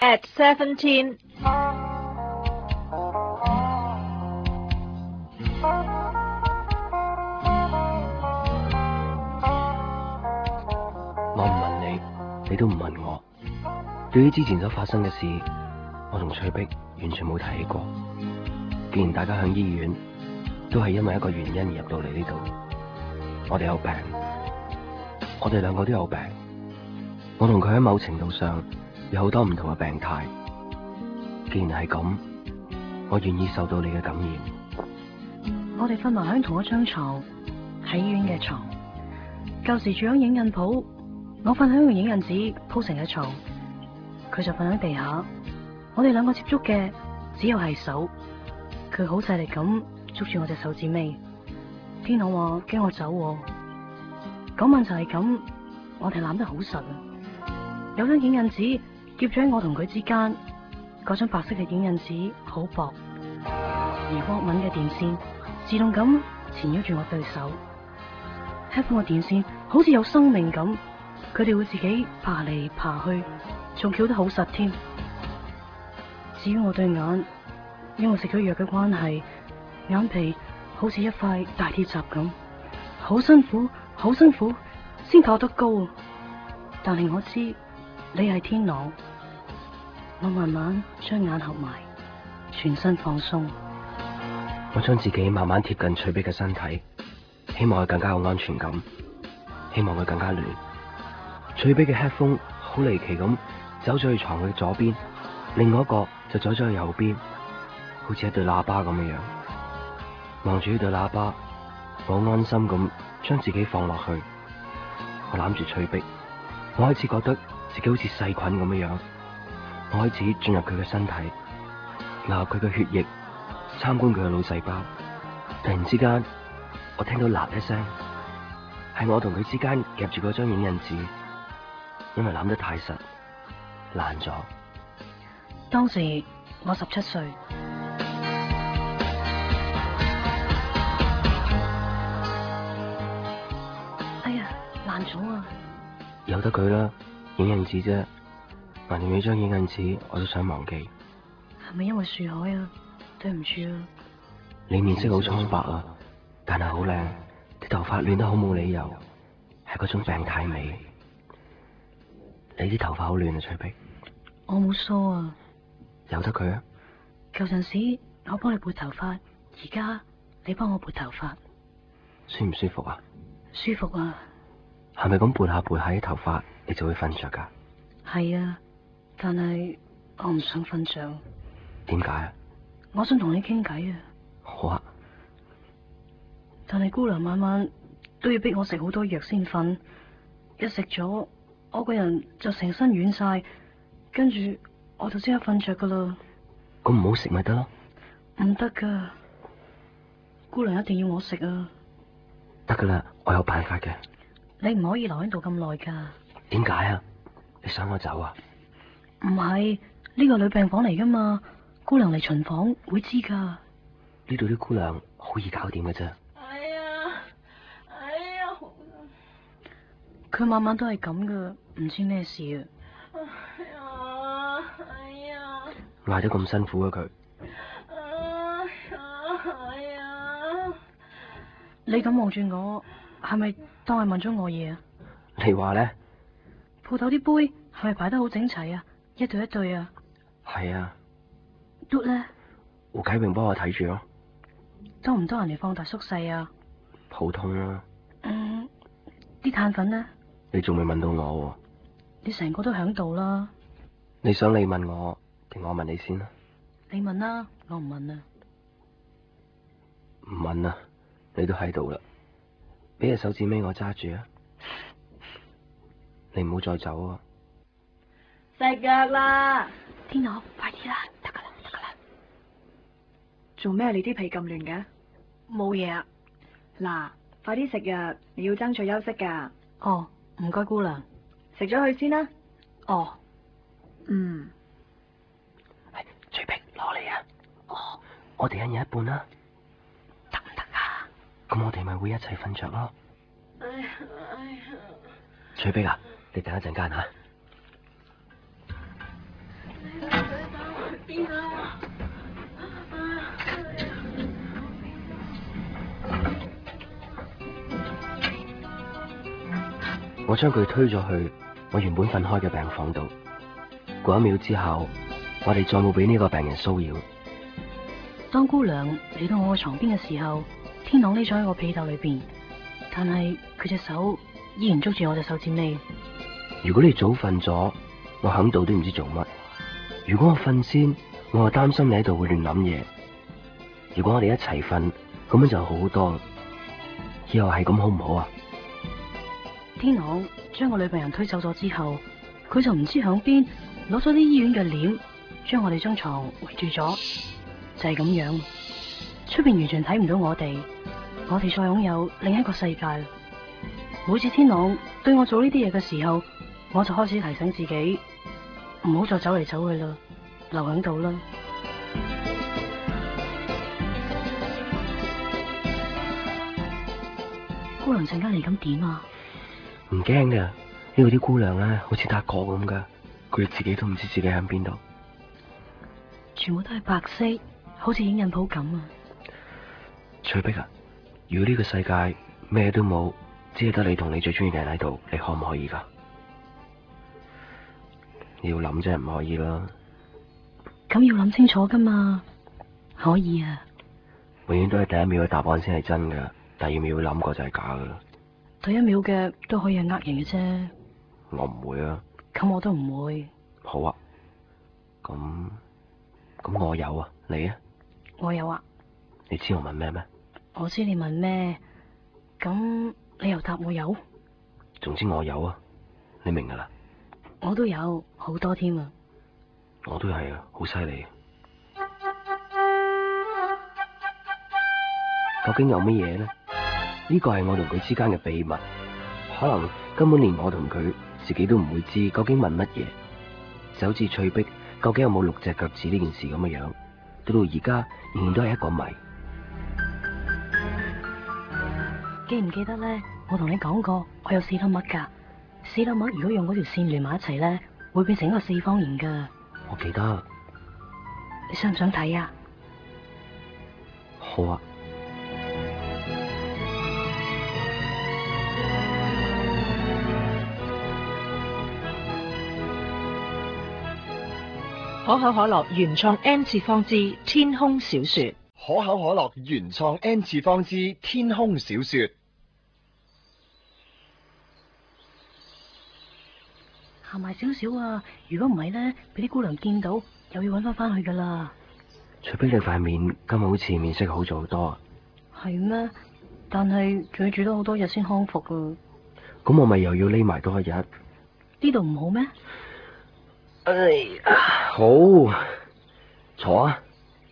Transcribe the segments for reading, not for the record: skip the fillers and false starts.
at 17. 我唔問你，你都唔問我。對於之前所發生嘅事，我同翠碧完全冇提起過。既然大家響醫院，都係因為一個原因而入到嚟呢度。我哋有病，我哋兩個都有病。我同佢喺某程度上有好多唔同嘅病態。既然係咁，我願意受到你嘅感染。 我哋瞓埋喺同一張床，喺醫院嘅床。舊時住響影印鋪，我瞓喺用影印紙鋪成嘅床，佢就瞓喺地下。我哋兩個接觸嘅只有係手，佢好細力咁捉住我隻手指尾。天朗話驚我走，嗰晚就係咁，我哋攬得好實啊！有張影印紙夾咗喺我同佢之間，嗰張白色嘅影印紙好薄，而沃敏嘅電線自動咁纏繞住我對手。headphone 嘅電線好似有生命咁，佢哋會自己爬嚟爬去，仲翹得好實添。至於我對眼，因為食咗藥嘅關係，眼皮好似一塊大鐵閘咁，好辛苦，好辛苦先托得高。但係我知你係天朗，我慢慢將眼合埋，全身放鬆。 我將自己慢慢貼近翠碧嘅身體，希望佢更加有安全感，希望佢更加暖。翠碧嘅 headphone 好離奇咁走咗去床嘅左邊，另外一個就走咗去右邊，好似一對喇叭咁嘅樣。望住呢對喇叭，我好安心咁將自己放落去。我攬住翠碧，我開始覺得自己好似細菌咁嘅樣。我開始進入佢嘅身體，流入佢嘅血液，參觀佢嘅腦細胞。突然之間，我聽到嗱一聲，係我同佢之間夾住嗰張影印紙，因為攬得太實，爛咗。 當時我17歲。哎呀，爛咗啊！ 由得佢啦，影印紙啫，橫掂呢張影印紙我都想忘記。 係咪因為樹海啊？對唔住啊！ 你面色好蒼白啊，但係好靚，啲頭髮亂得好冇理由，係嗰種病態美。你啲頭髮好亂啊，翠碧。 我冇梳啊。 由得佢啊！ 舊陣時我幫你撥頭髮，而家你幫我撥頭髮， 舒唔舒服啊？ 舒服啊！ 係咪咁撥下撥下啲頭髮，你就會瞓着噶？ 係啊，但係我唔想瞓着。 點解啊？ 我想同你傾偈啊！ 好啊。 但係姑娘晚晚都要逼我食好多藥先瞓，一食咗我個人就成身軟晒，跟住我就即刻瞓着噶啦。 咁唔好食咪得咯？ 唔得噶，姑娘一定要我食啊！ 得噶啦，我有辦法嘅。 你唔可以留喺度咁耐噶。點解啊？你想我走啊？ 唔係，呢個女病房嚟噶嘛，姑娘嚟巡房會知噶。 呢度啲姑娘好易搞掂嘅啫。 哎呀， 佢晚晚都係咁噶，唔知咩事啊。 哎呀， 嗌得咁辛苦啊佢。 你咁望住我，係咪當係問咗我嘢啊？ 你話咧？ 鋪頭啲杯係咪擺得好整齊啊？一對一對啊？ 係啊。 嘟咧？ 胡啟榮幫我睇住咯。 多唔多人嚟放大縮細啊？ 普通啦。 啲碳粉呢？ 你仲未問到我喎。 你成個都響度啦。 你想你問我，定我問你先啦？ 你問啦，我唔問啊。 唔問啊，你都喺度啦，俾隻手指尾我揸住啊！你唔好再走啊！ 食藥啦！ 天樂，快啲啦，得噶啦，得噶啦。 做咩你啲皮咁亂嘅？ 冇嘢啊。 嗱，快啲食藥，你要爭取休息噶。 哦，唔該姑娘。 食咗佢先啦。 哦。 翠碧，攞嚟啊！哦，我哋一人一半啦。 得唔得啊？ 咁我哋咪會一齊瞓着咯。 哎呀！ 翠碧啊，你等一陣間吓。 邊啊？ 我將佢推咗去我原本瞓開嘅病房度。過1秒之後，我哋再冇俾呢個病人騷擾。 當姑娘嚟到我嘅床邊嘅時候，天朗匿咗喺個被竇裏邊，但係佢隻手依然捉住我隻手指尾。 如果你早瞓咗，我響度都唔知做乜；如果我瞓先，我又擔心你喺度會亂諗嘢。如果我哋一齊瞓，咁樣就好好多。以後係咁好唔好啊？ 天朗將我女病人推走咗之後，佢就唔知響邊攞咗啲醫院嘅簾，將我哋張床圍住咗。就係咁樣，出邊完全睇唔到我哋再擁有另一個世界。每次天朗對我做呢啲嘢嘅時候，我就開始提醒自己唔好再走嚟走去啦，留喺度啦。姑娘陣間嚟咁點啊？ 唔驚㗎，呢度啲姑娘咧好似打過咁噶，佢哋自己都唔知自己喺邊度。 全部都係白色，好似影印鋪咁啊！ 翠碧啊，如果呢個世界咩都冇，只係得你同你最中意嘅人喺度，你可唔可以噶？你要諗啫，唔可以啦。 咁要諗清楚噶嘛？可以啊。 永遠都係第一秒嘅答案先係真噶，第2秒諗過就係假噶啦。 第1秒嘅都可以係呃人嘅啫。 我唔會啊。 咁我都唔會。 好啊。咁我有啊，你啊？ 我有啊。 你知我問咩咩？ 我知你問咩，咁你又答我有。 總之我有啊，你明噶啦。 我都有好多添啊。 我都係啊，好犀利。究竟有乜嘢呢？呢個係我同佢之間嘅秘密，可能根本連我同佢自己都唔會知究竟問乜嘢。就好似翠碧究竟有冇6隻腳趾呢件事咁嘅樣，到而家仍然都係一個謎。 記唔記得咧？我同你講過，我有4粒癦噶。4粒癦如果用嗰條線連埋一齊咧，會變成一個4方形噶。 我記得。 你想唔想睇啊？ 好啊。 可口可樂原創 N 次方之天空小說。 可口可樂原創 N 次方之天空小說。 行埋少少啊！如果唔係咧，俾啲姑娘見到，又要搵翻去噶啦。 除非你塊面今日好似面色好咗好多啊。 係咩？但係仲要住多好多日先康復啊。 咁我咪又要匿埋多1日？ 呢度唔好咩？ 哎呀，好，坐啊，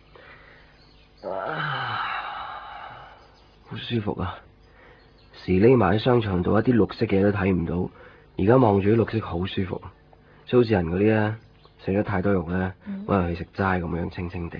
好舒服啊！時匿埋喺商場度，一啲綠色嘅嘢都睇唔到，而家望住啲綠色好舒服，即好似人嗰啲咧食咗太多肉咧，可能去食齋咁樣清清地。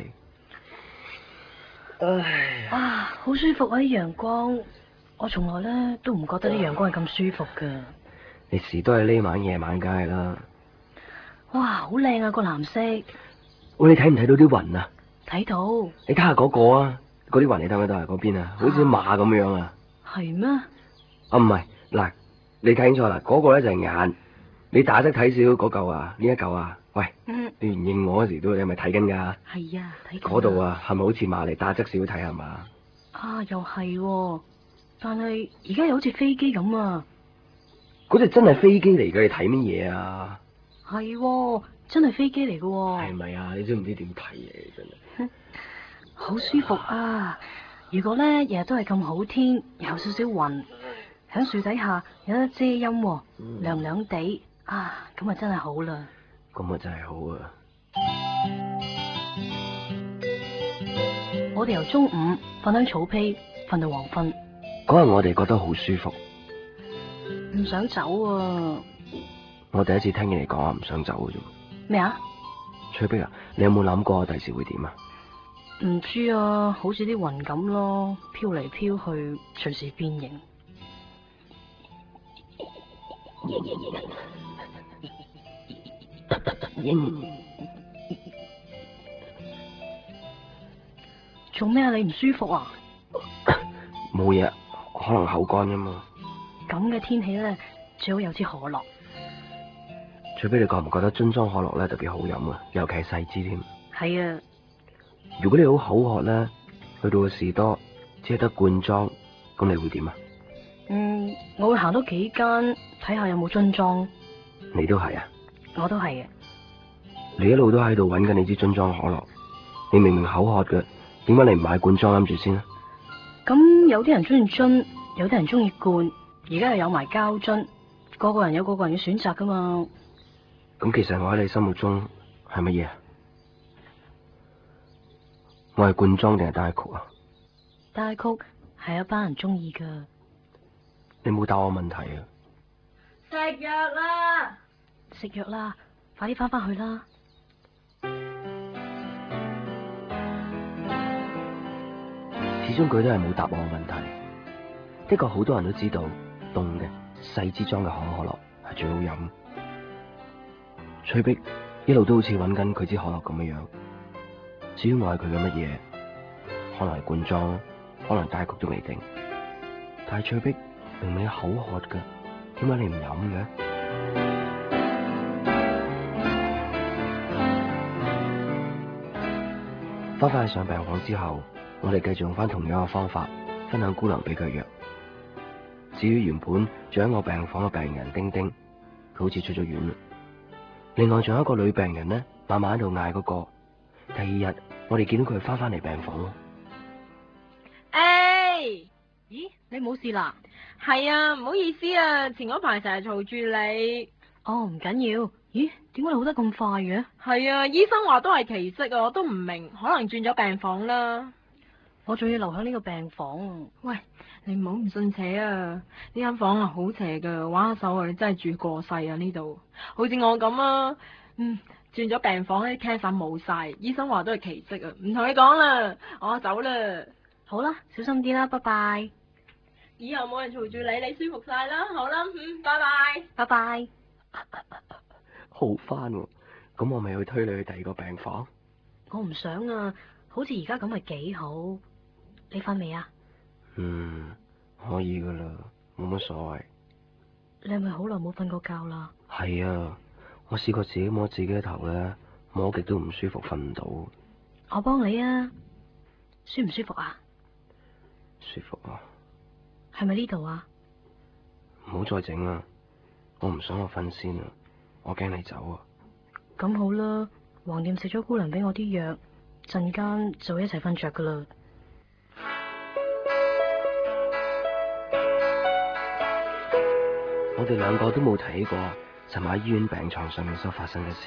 唉， 哇，好舒服啊！啲陽光，我從來咧都唔覺得啲陽光係咁舒服噶。 你時都係匿埋夜晚梗係啦。 哇，好靚啊個藍色！ 喂，你睇唔睇到啲雲啊？ 睇到。 你睇下嗰個啊，嗰啲雲你睇唔睇到啊？嗰邊啊，好似馬咁樣啊。係咩？啊唔係，嗱，你睇清楚啦，嗰個咧就係眼，你打側睇少嗰嚿啊，呢一嚿啊，喂，你唔認我嗰時都你係咪睇緊噶？係啊，睇緊。嗰度啊，係咪好似馬嚟？打側少睇係嘛？啊，又係喎，但係而家又好似飛機咁啊！嗰隻真係飛機嚟嘅，你睇乜嘢啊？係，真係飛機嚟嘅。係咪啊？你都唔知點睇嘢，真係。好舒服啊！如果咧日日都係咁好天，有少少雲，響樹底下有得遮陰，涼涼地啊，咁啊真係好啦。咁啊真係好啊！我哋由中午瞓喺草坯，瞓到黃昏。嗰日我哋覺得好舒服，唔想走啊！我第一次聽見你講話唔想走嘅啫。咩啊？翠碧啊，你有冇諗過第時會點啊？唔知啊，好似啲雲咁咯，飄嚟飄去，隨時變形。 做咩啊？你唔舒服啊？ 冇嘢，可能口乾啫嘛。 咁嘅天氣咧，最好有支可樂。 翠碧，你覺唔覺得樽裝可樂咧特別好飲啊？尤其係細支添。 係啊， 如果你好口渴咧，去到個士多只係得罐裝，咁你會點啊？ 我會行多幾間睇下有冇樽裝。 你都係啊？ 我都係嘅。 你一路都喺度揾緊你支樽裝可樂，你明明口渴嘅，點解你唔買罐裝諗住先啊？ 咁有啲人中意樽，有啲人中意罐，而家又有埋膠樽，個個人有個個人嘅選擇噶嘛。 咁其實我喺你心目中係乜嘢啊？我係罐裝定係單曲啊？ 單曲係一班人中意噶。 你冇答我問題啊！ 食藥啦！ 食藥啦，快啲翻去啦！ 始終佢都係冇答我問題。的確好多人都知道凍嘅細支裝嘅可樂係最好飲。翠碧一路都好似揾緊佢支可樂咁嘅樣。至於我係佢嘅乜嘢，可能係罐裝，可能單曲都未定。但係翠碧明明口渴噶，點解你唔飲嘅？翻返去上病房之後，我哋繼續用翻同樣嘅方法分享姑娘俾佢藥。至於原本住喺我病房嘅病人丁丁，佢好似出咗院啦。另外仲有一個女病人呢，晚晚喺度嗌嗰個。第二日我哋見到佢翻嚟病房咯。 咦，你冇事啦？ 係啊，唔好意思啊，前嗰排成日嘈住你。 哦，唔緊要。咦，點解你好得咁快嘅？ 係啊，醫生話都係奇蹟啊，我都唔明，可能轉咗病房啦。 我仲要留喺呢個病房。 喂，你唔好唔信邪啊！呢間房啊好邪噶，玩下手啊，你真係住過世啊呢度。好似我咁啊，轉咗病房咧，cancer 冇晒，醫生話都係奇蹟啊，唔同你講啦，我走啦。 好啦，小心啲啦，拜拜。 以後冇人嘈住你，你舒服晒啦。好啦，拜拜。 拜拜。 好翻喎，咁我咪去推你去第二個病房。 我唔想啊，好似而家咁咪幾好。你瞓未啊？ 可以噶啦，冇乜所謂。 你係咪好耐冇瞓過覺啦？ 係啊，我試過自己摸自己嘅頭咧，摸極都唔舒服，瞓唔到。 我幫你啊，舒唔舒服啊？ 舒服啊。 係咪呢度啊？ 唔好再整啦，我唔想我瞓先啊，我驚你走啊。 咁好啦，橫掂食咗姑娘俾我啲藥，陣間就會一齊瞓着噶啦。 我哋兩個都冇睇過尋晚醫院病床上面所發生嘅事，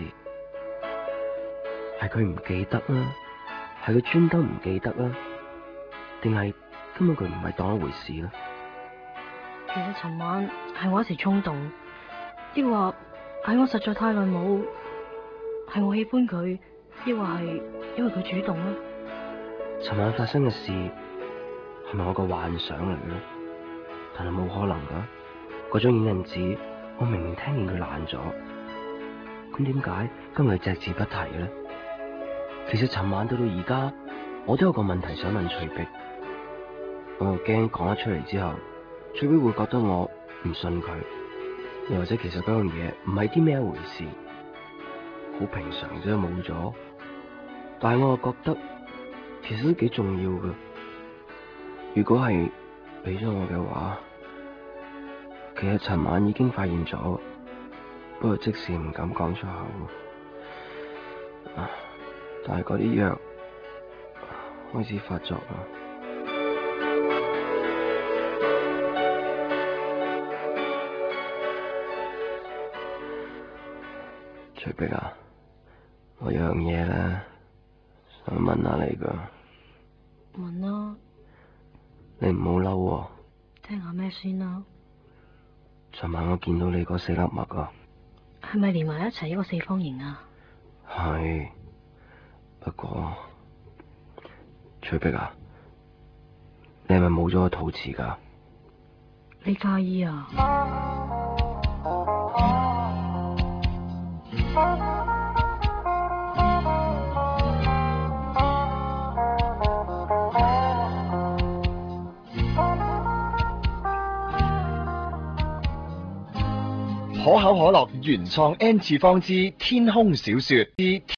係佢唔記得啊，係佢專登唔記得啊，定係根本佢唔係當一回事啦？ 其實尋晚係我一時衝動，抑或係我實在太耐冇，係我喜歡佢，抑或係因為佢主動呢？ 尋晚發生嘅事係咪我個幻想嚟嘅？但係冇可能噶。嗰張影印紙，我明明聽見佢爛咗，咁點解今日隻字不提咧？其實尋晚到而家，我都有個問題想問翠碧，我又驚講咗出嚟之後，翠碧會覺得我唔信佢，又或者其實嗰樣嘢唔係啲咩一回事，好平常啫，冇咗。但係我又覺得其實都幾重要噶，如果係俾咗我嘅話。其實尋晚已經發現咗，不過即時唔敢講出口。但係嗰啲藥開始發作啦。翠碧啊，我有樣嘢咧想問下你噶。 問啦。 你唔好嬲喎。 聽下咩先啦。 尋晚我見到你嗰4粒墨啊， 係咪連埋一齊一個四方形啊？ 係，不過翠碧啊，你係咪冇咗個肚臍噶？ 你介意啊？ 可口可樂原創 N 次方之天空小說之